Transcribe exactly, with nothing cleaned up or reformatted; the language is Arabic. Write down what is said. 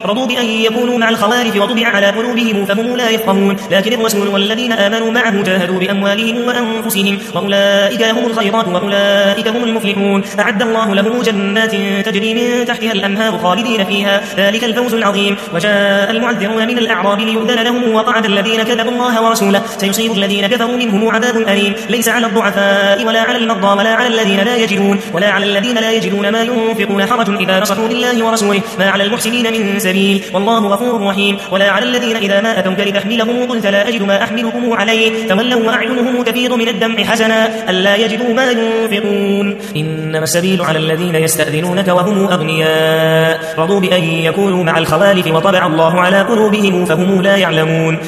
رضوا بأن يكونوا مع الخوالف وطبع على قلوبهم فهم لا يفقهون لكن الرسول والذين آمنوا معه جاهدوا بأموالهم وأنفسهم وأولئك هم الخيرات وأولئك هم المفلحون أعد الله لهم جنات تجري من تحتها الأنهار خالدين فيها ذلك الفوز العظيم. وجاء المعذرون من الأعراب ليؤذن لهم وقعد الذين كذبوا الله ورسوله سيصيب الذين كفروا منهم عذاب أليم ليس على الضعفاء ولا على المرضى ولا على الذين لا يجدون ولا على الذين لا يجدون ما ينفقون حرج إذا نصحوا لله ورسوله ما على المحسنين من سبيل والله غفور رحيم. ولا على الذين إذا ما أتوك لتحملهم قلت لا أجد ما أحملكم عليه تولوا وأعينهم تفيض من الدمع حزنا ألا يجدوا ما ينفقون. إنما السبيل على الذين يستأذنونك وهم أغنياء رضوا بأن يكونوا مع الخوالف وطبع الله على قلوبهم فهم لا يعلمون.